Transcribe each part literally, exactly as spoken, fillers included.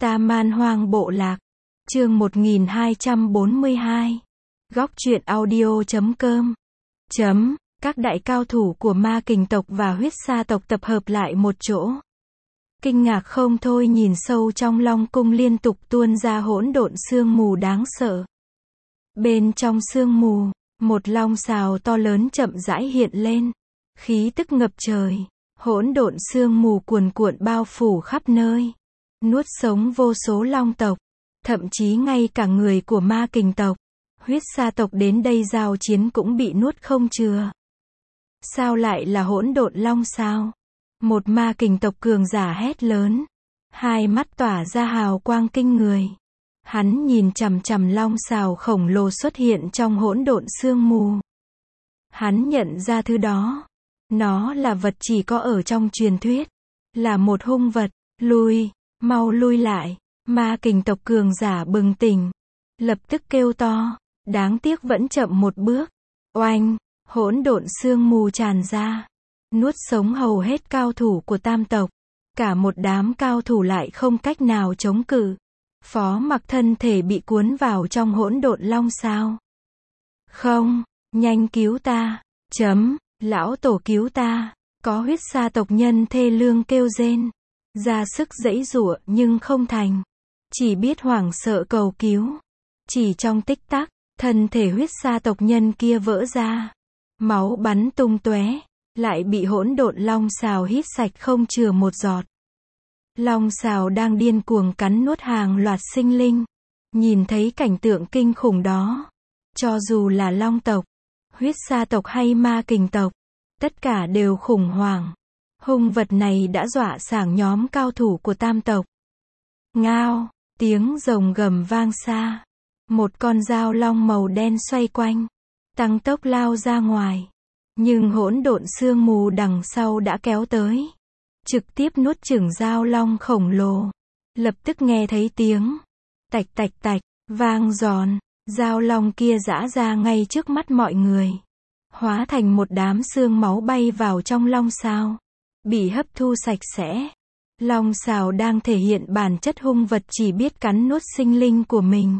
Ta Man Hoang Bộ Lạc. Chương một nghìn hai trăm bốn mươi hai. Góc truyện audio chấm com. Chấm. Các đại cao thủ của ma kình tộc và huyết sa tộc tập hợp lại một chỗ. Kinh ngạc không thôi nhìn sâu trong long cung liên tục tuôn ra hỗn độn sương mù đáng sợ. Bên trong sương mù, một long sào to lớn chậm rãi hiện lên. Khí tức ngập trời, hỗn độn sương mù cuồn cuộn bao phủ khắp nơi. Nuốt sống vô số long tộc, thậm chí ngay cả người của ma kình tộc, huyết sa tộc đến đây giao chiến cũng bị nuốt không chừa. Sao lại là hỗn độn long sao? Một ma kình tộc cường giả hét lớn, hai mắt tỏa ra hào quang kinh người. Hắn nhìn chằm chằm long sào khổng lồ xuất hiện trong hỗn độn sương mù. Hắn nhận ra thứ đó, nó là vật chỉ có ở trong truyền thuyết, là một hung vật. Lui, mau lui lại. Ma kình tộc cường giả bừng tỉnh, lập tức kêu to, đáng tiếc vẫn chậm một bước. Oanh, hỗn độn sương mù tràn ra, nuốt sống hầu hết cao thủ của tam tộc. Cả một đám cao thủ lại không cách nào chống cự. Phó Mặc thân thể bị cuốn vào trong hỗn độn long sao. Không, nhanh cứu ta, chấm, lão tổ cứu ta. Có huyết sa tộc nhân thê lương kêu rên, ra sức giãy giụa nhưng không thành, chỉ biết hoảng sợ cầu cứu. Chỉ trong tích tắc, thân thể huyết sa tộc nhân kia vỡ ra, máu bắn tung tóe, lại bị hỗn độn long sào hít sạch không chừa một giọt. Long sào đang điên cuồng cắn nuốt hàng loạt sinh linh. Nhìn thấy cảnh tượng kinh khủng đó, cho dù là long tộc, huyết sa tộc hay ma kình tộc, tất cả đều khủng hoảng. Hung vật này đã dọa sảng nhóm cao thủ của tam tộc. Ngao, tiếng rồng gầm vang xa. Một con dao long màu đen xoay quanh, tăng tốc lao ra ngoài. Nhưng hỗn độn sương mù đằng sau đã kéo tới, trực tiếp nuốt chửng dao long khổng lồ. Lập tức nghe thấy tiếng tạch tạch tạch, vang giòn. Dao long kia giã ra ngay trước mắt mọi người, hóa thành một đám xương máu bay vào trong long sào, bị hấp thu sạch sẽ. Long sào đang thể hiện bản chất hung vật chỉ biết cắn nuốt sinh linh của mình.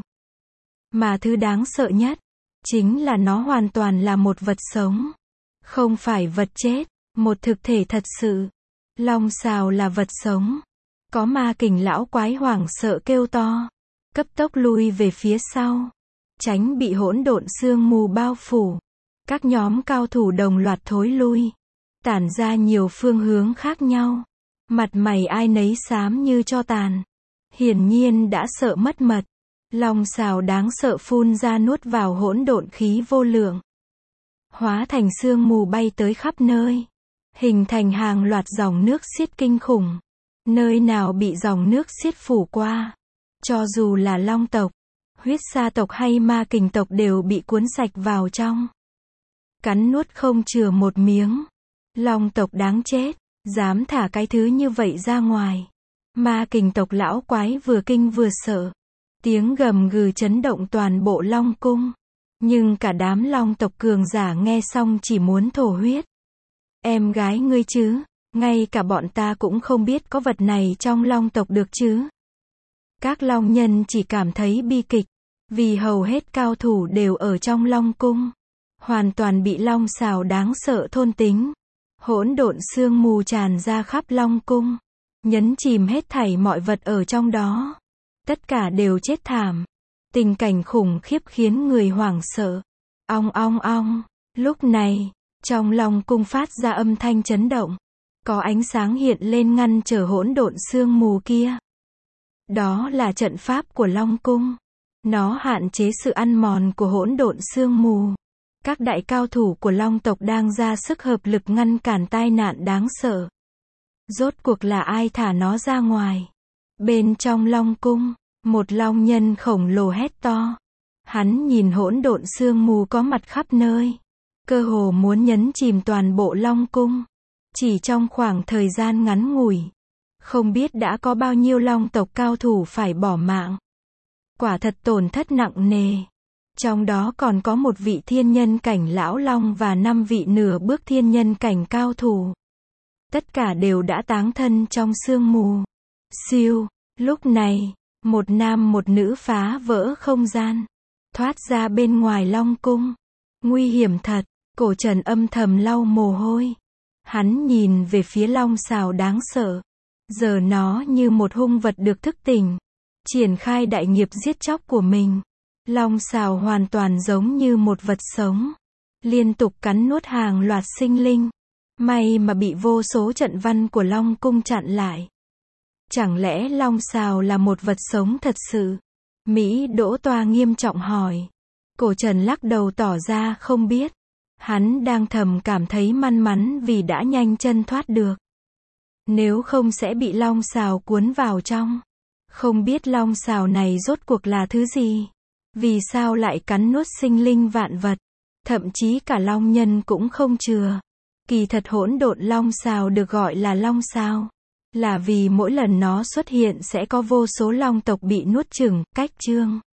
Mà thứ đáng sợ nhất, chính là nó hoàn toàn là một vật sống. Không phải vật chết, một thực thể thật sự. Long sào là vật sống. Có ma kình lão quái hoảng sợ kêu to, cấp tốc lui về phía sau, tránh bị hỗn độn sương mù bao phủ. Các nhóm cao thủ đồng loạt thối lui, tản ra nhiều phương hướng khác nhau. Mặt mày ai nấy xám như tro tàn, hiển nhiên đã sợ mất mật. Long sào đáng sợ phun ra nuốt vào hỗn độn khí vô lượng, hóa thành sương mù bay tới khắp nơi, hình thành hàng loạt dòng nước xiết kinh khủng. Nơi nào bị dòng nước xiết phủ qua, cho dù là long tộc, huyết sa tộc hay ma kình tộc đều bị cuốn sạch vào trong, cắn nuốt không chừa một miếng. Long tộc đáng chết, dám thả cái thứ như vậy ra ngoài. Ma kình tộc lão quái vừa kinh vừa sợ, tiếng gầm gừ chấn động toàn bộ long cung. Nhưng cả đám long tộc cường giả nghe xong chỉ muốn thổ huyết. Em gái ngươi chứ, ngay cả bọn ta cũng không biết có vật này trong long tộc được chứ. Các long nhân chỉ cảm thấy bi kịch, vì hầu hết cao thủ đều ở trong long cung, hoàn toàn bị long sào đáng sợ thôn tính. Hỗn độn sương mù tràn ra khắp long cung, nhấn chìm hết thảy mọi vật ở trong đó. Tất cả đều chết thảm. Tình cảnh khủng khiếp khiến người hoảng sợ. Ong ong ong. Lúc này, trong long cung phát ra âm thanh chấn động. Có ánh sáng hiện lên ngăn trở hỗn độn sương mù kia. Đó là trận pháp của long cung. Nó hạn chế sự ăn mòn của hỗn độn sương mù. Các đại cao thủ của long tộc đang ra sức hợp lực ngăn cản tai nạn đáng sợ. Rốt cuộc là ai thả nó ra ngoài? Bên trong long cung, một long nhân khổng lồ hét to. Hắn nhìn hỗn độn sương mù có mặt khắp nơi, cơ hồ muốn nhấn chìm toàn bộ long cung. Chỉ trong khoảng thời gian ngắn ngủi, không biết đã có bao nhiêu long tộc cao thủ phải bỏ mạng. Quả thật tổn thất nặng nề. Trong đó còn có một vị thiên nhân cảnh lão long và năm vị nửa bước thiên nhân cảnh cao thủ. Tất cả đều đã táng thân trong sương mù. Siêu, Lúc này, một nam một nữ phá vỡ không gian, thoát ra bên ngoài Long cung. Nguy hiểm thật, Cổ Trần âm thầm lau mồ hôi. Hắn nhìn về phía Long Sào đáng sợ. Giờ nó như một hung vật được thức tỉnh, triển khai đại nghiệp giết chóc của mình. Long Sào hoàn toàn giống như một vật sống, liên tục cắn nuốt hàng loạt sinh linh. May mà bị vô số trận văn của Long cung chặn lại. Chẳng lẽ Long Sào là một vật sống thật sự? Mỹ Đỗ Toa nghiêm trọng hỏi. Cổ Trần lắc đầu tỏ ra không biết. Hắn đang thầm cảm thấy may mắn vì đã nhanh chân thoát được. Nếu không sẽ bị Long Sào cuốn vào trong. Không biết Long Sào này rốt cuộc là thứ gì? Vì sao lại cắn nuốt sinh linh vạn vật? Thậm chí cả Long nhân cũng không chừa. Kỳ thật hỗn độn Long Sào được gọi là Long Sào, là vì mỗi lần nó xuất hiện sẽ có vô số long tộc bị nuốt chửng. Cách chương